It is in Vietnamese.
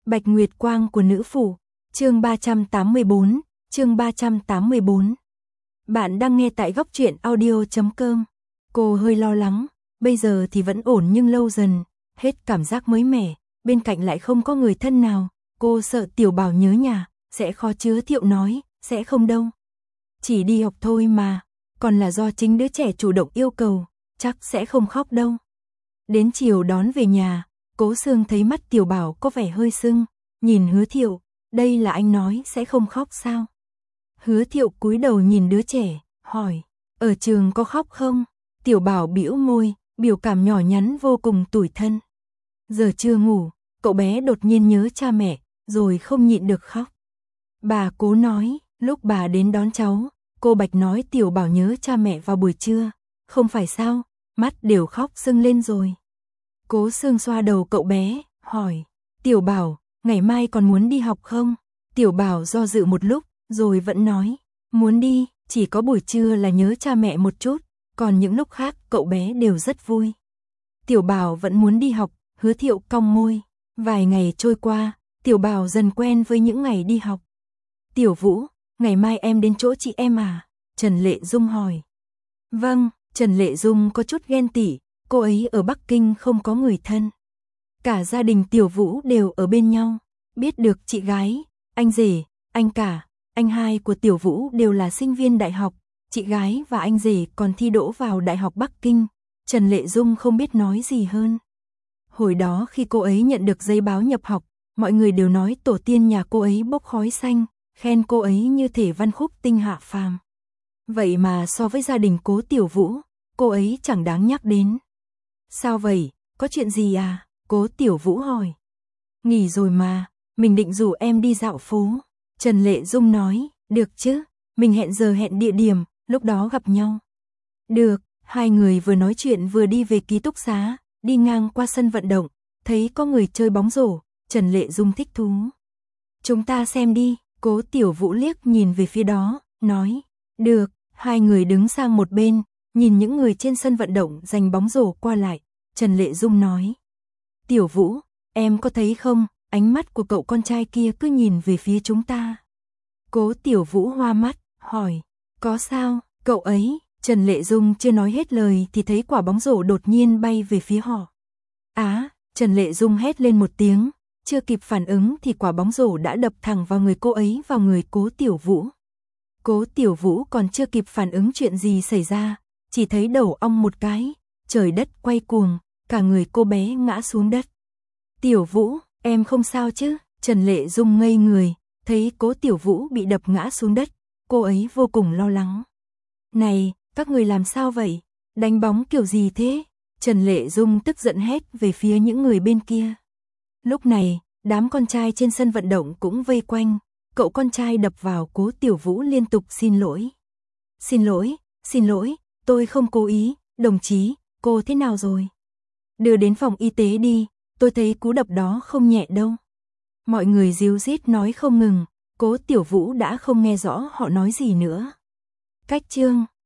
Bạch Nguyệt Quang của nữ phủ, chương 384, chương 384. Bạn đang nghe tại góc truyện audio.com. Cô hơi lo lắng, bây giờ thì vẫn ổn nhưng lâu dần, hết cảm giác mới mẻ, bên cạnh lại không có người thân nào, cô sợ Tiểu Bảo nhớ nhà, sẽ khó chứa Thiệu nói, sẽ không đâu. Chỉ đi học thôi mà, còn là do chính đứa trẻ chủ động yêu cầu, chắc sẽ không khóc đâu. Đến chiều đón về nhà, Cố Sương thấy mắt Tiểu Bảo có vẻ hơi sưng, nhìn Hứa Thiệu, đây là anh nói sẽ không khóc sao? Hứa Thiệu cúi đầu nhìn đứa trẻ, hỏi, ở trường có khóc không? Tiểu Bảo bĩu môi, biểu cảm nhỏ nhắn vô cùng tủi thân. Giờ chưa ngủ, cậu bé đột nhiên nhớ cha mẹ, rồi không nhịn được khóc. Bà Cố nói, lúc bà đến đón cháu, cô Bạch nói Tiểu Bảo nhớ cha mẹ vào buổi trưa, không phải sao, mắt đều khóc sưng lên rồi. Cố Sương xoa đầu cậu bé, hỏi, Tiểu Bảo, ngày mai còn muốn đi học không? Tiểu Bảo do dự một lúc, rồi vẫn nói, muốn đi, chỉ có buổi trưa là nhớ cha mẹ một chút, còn những lúc khác cậu bé đều rất vui. Tiểu Bảo vẫn muốn đi học, Hứa Thiệu cong môi, vài ngày trôi qua, Tiểu Bảo dần quen với những ngày đi học. Tiểu Vũ, ngày mai em đến chỗ chị em à? Trần Lệ Dung hỏi. Vâng, Trần Lệ Dung có chút ghen tị, cô ấy ở Bắc Kinh không có người thân. Cả gia đình Tiểu Vũ đều ở bên nhau, biết được chị gái, anh rể, anh cả, anh hai của Tiểu Vũ đều là sinh viên đại học, chị gái và anh rể còn thi đỗ vào Đại học Bắc Kinh, Trần Lệ Dung không biết nói gì hơn. Hồi đó khi cô ấy nhận được giấy báo nhập học, mọi người đều nói tổ tiên nhà cô ấy bốc khói xanh, khen cô ấy như thể văn khúc tinh hạ phàm. Vậy mà so với gia đình Cố Tiểu Vũ, cô ấy chẳng đáng nhắc đến. Sao vậy, có chuyện gì à? Cố Tiểu Vũ hỏi. Nghỉ rồi mà, mình định rủ em đi dạo phố. Trần Lệ Dung nói, được chứ, mình hẹn giờ hẹn địa điểm, lúc đó gặp nhau. Được, hai người vừa nói chuyện vừa đi về ký túc xá, đi ngang qua sân vận động, thấy có người chơi bóng rổ, Trần Lệ Dung thích thú. Chúng ta xem đi, Cố Tiểu Vũ liếc nhìn về phía đó, nói, được, hai người đứng sang một bên, nhìn những người trên sân vận động giành bóng rổ qua lại, Trần Lệ Dung nói, Tiểu Vũ, em có thấy không, ánh mắt của cậu con trai kia cứ nhìn về phía chúng ta. Cố Tiểu Vũ hoa mắt, hỏi, có sao, cậu ấy, Trần Lệ Dung chưa nói hết lời thì thấy quả bóng rổ đột nhiên bay về phía họ. Á, Trần Lệ Dung hét lên một tiếng, chưa kịp phản ứng thì quả bóng rổ đã đập thẳng vào người cô ấy, vào người Cố Tiểu Vũ. Cố Tiểu Vũ còn chưa kịp phản ứng chuyện gì xảy ra, chỉ thấy đầu ong một cái, trời đất quay cuồng, cả người cô bé ngã xuống đất. Tiểu Vũ, em không sao chứ? Trần Lệ Dung ngây người, thấy Cố Tiểu Vũ bị đập ngã xuống đất, cô ấy vô cùng lo lắng. Này, các người làm sao vậy? Đánh bóng kiểu gì thế? Trần Lệ Dung tức giận hét về phía những người bên kia. Lúc này, đám con trai trên sân vận động cũng vây quanh, cậu con trai đập vào Cố Tiểu Vũ liên tục xin lỗi. Xin lỗi, tôi không cố ý, đồng chí, cô thế nào rồi? Đưa đến phòng y tế đi, tôi thấy cú đập đó không nhẹ đâu. Mọi người ríu rít nói không ngừng, Cố Tiểu Vũ đã không nghe rõ họ nói gì nữa. Cách chương